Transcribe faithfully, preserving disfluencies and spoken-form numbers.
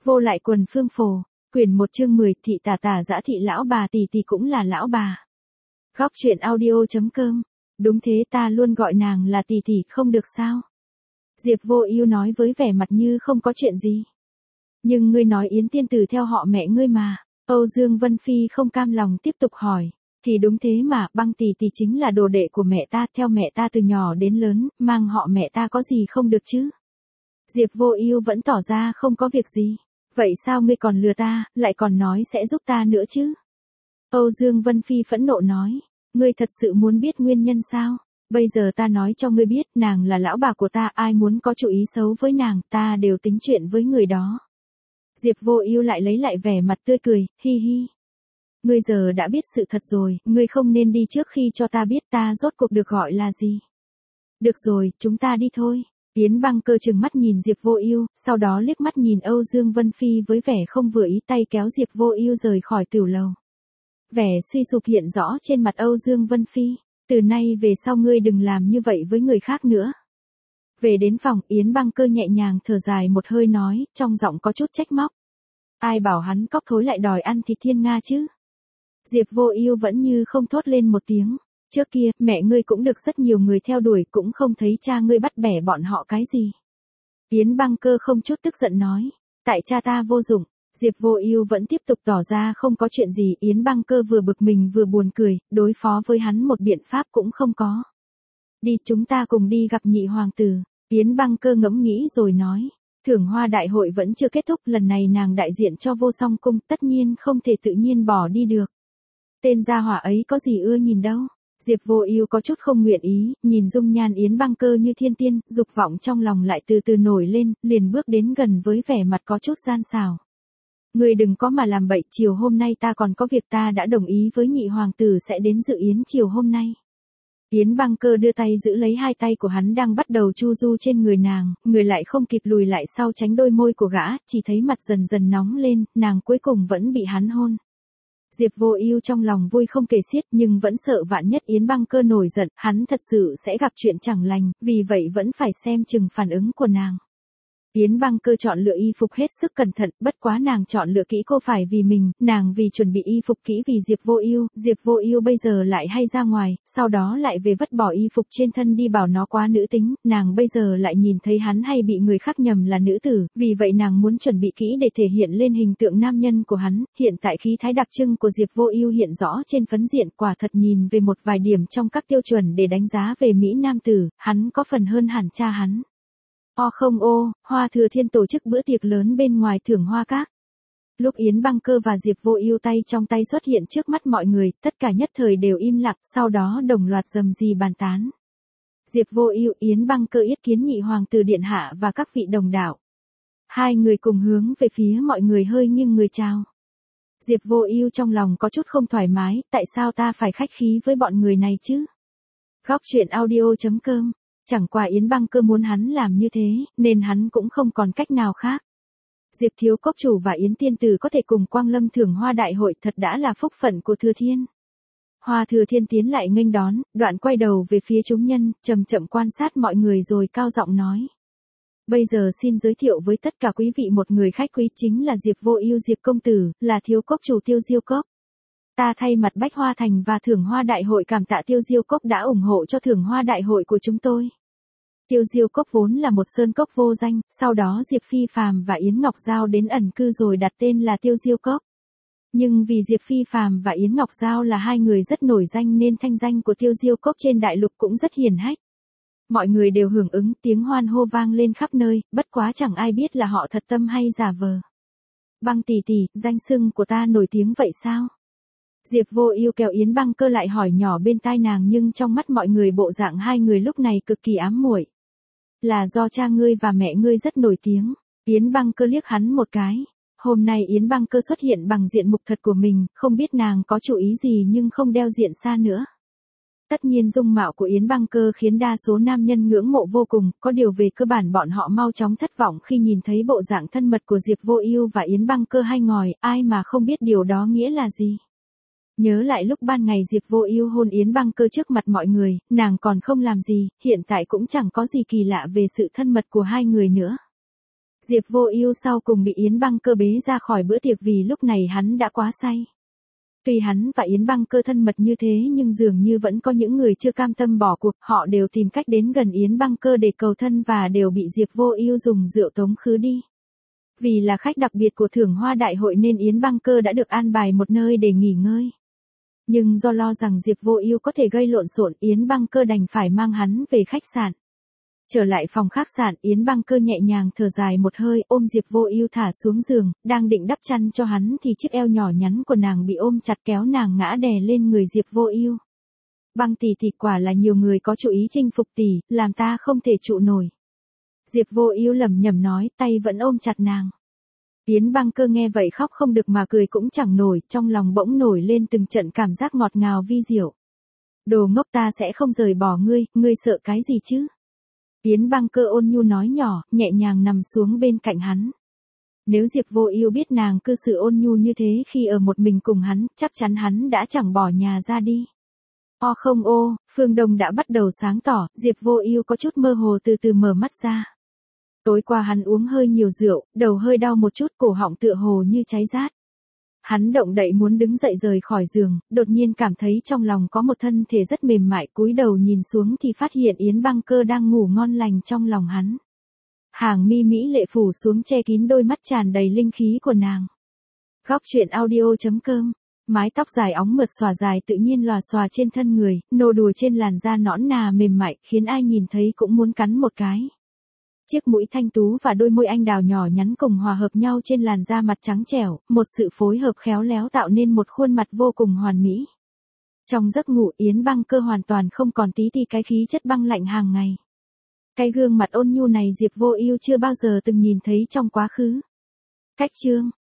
Vô lại quần phương phổ, quyển một chương mười, thị tà tà dã thị lão bà tỷ tỷ cũng là lão bà. Góc truyện audio.com. Đúng thế, ta luôn gọi nàng là tỷ tỷ, không được sao? Diệp Vô Ưu nói với vẻ mặt như không có chuyện gì. Nhưng ngươi nói Yến tiên tử theo họ mẹ ngươi mà. Âu Dương Vân Phi không cam lòng tiếp tục hỏi. Thì đúng thế mà, Băng tỷ tỷ chính là đồ đệ của mẹ ta, theo mẹ ta từ nhỏ đến lớn, mang họ mẹ ta có gì không được chứ? Diệp Vô Ưu vẫn tỏ ra không có việc gì. Vậy sao ngươi còn lừa ta, lại còn nói sẽ giúp ta nữa chứ? Âu Dương Vân Phi phẫn nộ nói. Ngươi thật sự muốn biết nguyên nhân sao? Bây giờ ta nói cho ngươi biết, nàng là lão bà của ta, ai muốn có chủ ý xấu với nàng, ta đều tính chuyện với người đó. Diệp Vô Ưu lại lấy lại vẻ mặt tươi cười, hi hi. Ngươi giờ đã biết sự thật rồi, ngươi không nên đi trước khi cho ta biết ta rốt cuộc được gọi là gì. Được rồi, chúng ta đi thôi. Yến Băng Cơ trừng mắt nhìn Diệp Vô Ưu, sau đó liếc mắt nhìn Âu Dương Vân Phi với vẻ không vừa ý, tay kéo Diệp Vô Ưu rời khỏi tiểu lầu. Vẻ suy sụp hiện rõ trên mặt Âu Dương Vân Phi. Từ nay về sau ngươi đừng làm như vậy với người khác nữa. Về đến phòng, Yến Băng Cơ nhẹ nhàng thở dài một hơi nói, trong giọng có chút trách móc. Ai bảo hắn cóc thối lại đòi ăn thịt thiên nga chứ? Diệp Vô Ưu vẫn như không thốt lên một tiếng. Trước kia, mẹ ngươi cũng được rất nhiều người theo đuổi, cũng không thấy cha ngươi bắt bẻ bọn họ cái gì. Yến Băng Cơ không chút tức giận nói. Tại cha ta vô dụng. Diệp Vô Ưu vẫn tiếp tục tỏ ra không có chuyện gì. Yến Băng Cơ vừa bực mình vừa buồn cười, đối phó với hắn một biện pháp cũng không có. Đi, chúng ta cùng đi gặp nhị hoàng tử. Yến Băng Cơ ngẫm nghĩ rồi nói. Thưởng hoa đại hội vẫn chưa kết thúc, lần này nàng đại diện cho Vô Song cung, tất nhiên không thể tự nhiên bỏ đi được. Tên gia hỏa ấy có gì ưa nhìn đâu. Diệp Vô Ưu có chút không nguyện ý, nhìn dung nhan Yến Băng Cơ như thiên tiên, dục vọng trong lòng lại từ từ nổi lên, liền bước đến gần với vẻ mặt có chút gian xảo. Ngươi đừng có mà làm bậy, chiều hôm nay ta còn có việc, ta đã đồng ý với nhị hoàng tử sẽ đến dự yến chiều hôm nay. Yến Băng Cơ đưa tay giữ lấy hai tay của hắn đang bắt đầu chu du trên người nàng, người lại không kịp lùi lại sau tránh đôi môi của gã, chỉ thấy mặt dần dần nóng lên, nàng cuối cùng vẫn bị hắn hôn. Diệp Vô Ưu trong lòng vui không kể xiết, nhưng vẫn sợ vạn nhất Yến Băng Cơ nổi giận, hắn thật sự sẽ gặp chuyện chẳng lành, vì vậy vẫn phải xem chừng phản ứng của nàng. Yến Băng Cơ chọn lựa y phục hết sức cẩn thận, bất quá nàng chọn lựa kỹ cô phải vì mình, nàng vì chuẩn bị y phục kỹ vì Diệp Vô Ưu, Diệp Vô Ưu bây giờ lại hay ra ngoài, sau đó lại về vứt bỏ y phục trên thân đi bảo nó quá nữ tính, nàng bây giờ lại nhìn thấy hắn hay bị người khác nhầm là nữ tử, vì vậy nàng muốn chuẩn bị kỹ để thể hiện lên hình tượng nam nhân của hắn, hiện tại khí thái đặc trưng của Diệp Vô Ưu hiện rõ trên phấn diện, quả thật nhìn về một vài điểm trong các tiêu chuẩn để đánh giá về mỹ nam tử, hắn có phần hơn hẳn cha hắn. O không ô, Hoa Thừa Thiên tổ chức bữa tiệc lớn bên ngoài Thưởng Hoa Các. Lúc Yến Băng Cơ và Diệp Vô Ưu tay trong tay xuất hiện trước mắt mọi người, tất cả nhất thời đều im lặng, sau đó đồng loạt rầm rì bàn tán. Diệp Vô Ưu, Yến Băng Cơ yết kiến nhị hoàng tử điện hạ và các vị đồng đạo. Hai người cùng hướng về phía mọi người hơi nghiêng người chào. Diệp Vô Ưu trong lòng có chút không thoải mái, tại sao ta phải khách khí với bọn người này chứ? Góc truyện audio.com. Chẳng qua Yến Băng Cơ muốn hắn làm như thế, nên hắn cũng không còn cách nào khác. Diệp thiếu cốc chủ và Yến tiên tử có thể cùng quang lâm thưởng hoa đại hội, thật đã là phúc phận của Thừa Thiên. Hoa Thừa Thiên tiến lại nghênh đón, đoạn quay đầu về phía chúng nhân, chậm chậm quan sát mọi người rồi cao giọng nói. Bây giờ xin giới thiệu với tất cả quý vị một người khách quý, chính là Diệp Vô Ưu Diệp công tử, là thiếu cốc chủ Tiêu Diêu Cốc. Ta thay mặt Bách Hoa Thành và Thưởng Hoa Đại hội cảm tạ Tiêu Diêu Cốc đã ủng hộ cho Thưởng Hoa Đại hội của chúng tôi. Tiêu Diêu Cốc vốn là một sơn cốc vô danh, sau đó Diệp Phi Phàm và Yến Ngọc Giao đến ẩn cư rồi đặt tên là Tiêu Diêu Cốc. Nhưng vì Diệp Phi Phàm và Yến Ngọc Giao là hai người rất nổi danh nên thanh danh của Tiêu Diêu Cốc trên đại lục cũng rất hiển hách. Mọi người đều hưởng ứng, tiếng hoan hô vang lên khắp nơi, bất quá chẳng ai biết là họ thật tâm hay giả vờ. Băng tỷ tỷ, danh xưng của ta nổi tiếng vậy sao? Diệp Vô Ưu kéo Yến Băng Cơ lại hỏi nhỏ bên tai nàng, nhưng trong mắt mọi người bộ dạng hai người lúc này cực kỳ ám muội. Là do cha ngươi và mẹ ngươi rất nổi tiếng. Yến Băng Cơ liếc hắn một cái. Hôm nay Yến Băng Cơ xuất hiện bằng diện mục thật của mình, không biết nàng có chủ ý gì nhưng không đeo diện xa nữa. Tất nhiên dung mạo của Yến Băng Cơ khiến đa số nam nhân ngưỡng mộ vô cùng, có điều về cơ bản bọn họ mau chóng thất vọng khi nhìn thấy bộ dạng thân mật của Diệp Vô Ưu và Yến Băng Cơ hay ngòi, ai mà không biết điều đó nghĩa là gì. Nhớ lại lúc ban ngày Diệp Vô Ưu hôn Yến Băng Cơ trước mặt mọi người, nàng còn không làm gì, hiện tại cũng chẳng có gì kỳ lạ về sự thân mật của hai người nữa. Diệp Vô Ưu sau cùng bị Yến Băng Cơ bế ra khỏi bữa tiệc vì lúc này hắn đã quá say. Tuy hắn và Yến Băng Cơ thân mật như thế nhưng dường như vẫn có những người chưa cam tâm bỏ cuộc, họ đều tìm cách đến gần Yến Băng Cơ để cầu thân và đều bị Diệp Vô Ưu dùng rượu tống khứ đi. Vì là khách đặc biệt của thưởng hoa đại hội nên Yến Băng Cơ đã được an bài một nơi để nghỉ ngơi. Nhưng do lo rằng Diệp Vô Ưu có thể gây lộn xộn, Yến Băng Cơ đành phải mang hắn về khách sạn. Trở lại phòng khách sạn, Yến Băng Cơ nhẹ nhàng thở dài một hơi, ôm Diệp Vô Ưu thả xuống giường, đang định đắp chăn cho hắn thì chiếc eo nhỏ nhắn của nàng bị ôm chặt kéo nàng ngã đè lên người Diệp Vô Ưu. Băng tỷ tỷ, quả là nhiều người có chủ ý chinh phục tỷ, làm ta không thể trụ nổi. Diệp Vô Ưu lẩm nhẩm nói, tay vẫn ôm chặt nàng. Yến Băng Cơ nghe vậy khóc không được mà cười cũng chẳng nổi, trong lòng bỗng nổi lên từng trận cảm giác ngọt ngào vi diệu. Đồ ngốc, ta sẽ không rời bỏ ngươi, ngươi sợ cái gì chứ? Yến Băng Cơ ôn nhu nói nhỏ, nhẹ nhàng nằm xuống bên cạnh hắn. Nếu Diệp Vô Ưu biết nàng cư xử ôn nhu như thế khi ở một mình cùng hắn, chắc chắn hắn đã chẳng bỏ nhà ra đi. O không ô, phương đông đã bắt đầu sáng tỏ, Diệp Vô Ưu có chút mơ hồ từ từ mở mắt ra. Tối qua hắn uống hơi nhiều rượu, đầu hơi đau một chút, cổ họng tựa hồ như cháy rát. Hắn động đậy muốn đứng dậy rời khỏi giường, đột nhiên cảm thấy trong lòng có một thân thể rất mềm mại, cúi đầu nhìn xuống thì phát hiện Yến Băng Cơ đang ngủ ngon lành trong lòng hắn. Hàng mi mỹ lệ phủ xuống che kín đôi mắt tràn đầy linh khí của nàng. Góc truyện audio chấm com. Mái tóc dài óng mượt xòa dài tự nhiên lòa xòa trên thân người, nô đùa trên làn da nõn nà mềm mại, khiến ai nhìn thấy cũng muốn cắn một cái. Chiếc mũi thanh tú và đôi môi anh đào nhỏ nhắn cùng hòa hợp nhau trên làn da mặt trắng trẻo, một sự phối hợp khéo léo tạo nên một khuôn mặt vô cùng hoàn mỹ. Trong giấc ngủ, Yến Băng Cơ hoàn toàn không còn tí ti cái khí chất băng lạnh hàng ngày. Cái gương mặt ôn nhu này Diệp Vô Ưu chưa bao giờ từng nhìn thấy trong quá khứ. Cách chương